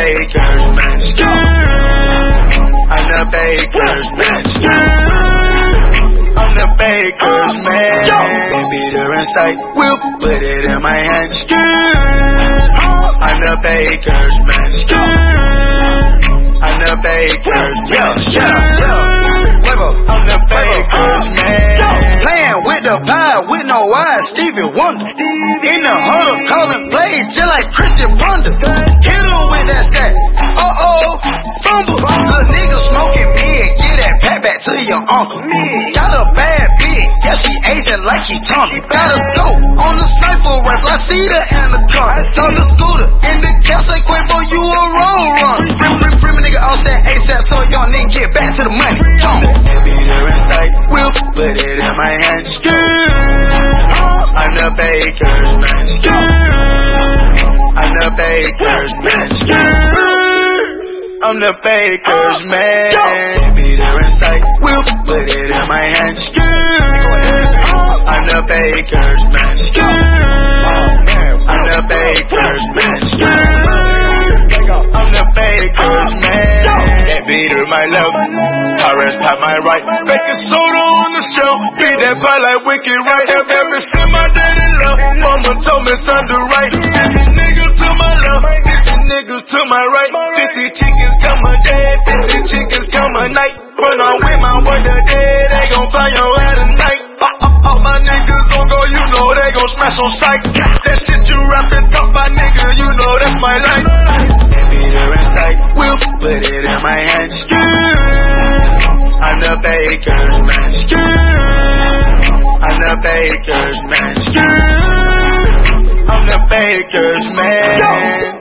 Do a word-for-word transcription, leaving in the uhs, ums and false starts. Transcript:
baker's man. I'm the baker's man. I'm the baker's man. Beater in sight, we'll put it in my hand. I'm the baker's man. I'm the baker's man. Yeah, yeah, I'm the baker's man. Playing with the pie with no eyes, Stevie Wonder. In the huddle, calling plays just like Christian Ponder. Hit him with that sack. Uh oh, fumble. Little nigga smoking mid, get that pat back to your uncle. Got a bad bitch, yeah, she Asian like he Tommy. Got a scope on the sniper rifle, I see the anaconda. Talk the scooter in the cat, say Quavo, you a roll run. Free, free, free, my nigga all set ASAP, so young nigga get back to the money. Come on. Beater in sight, we'll put it in my hand. I'm the baker's man. I'm the baker's man. I'm the baker's man. Beater in sight, we'll put it in my hand. I'm the baker's man. I'm the baker's man. I'm the baker's man. That beater my left, Tyrants pat my right, baking soda on the shelf, beat that pie like wicked right. Have ever seen my daddy love? Mama told me son to right. Fifty niggas to my left, fifty niggas to my right. Fifty chickens come a day, fifty chickens come a night. When I'm with my work today, they gon' fly your head tonight. All my niggas gon' go, you know they gon' smash on sight. That shit you rapping, talk my nigga, you know that's my life. That beater in sight, we'll put it in my hand. I'm the baker's man. I'm the baker's man. I'm the baker's man.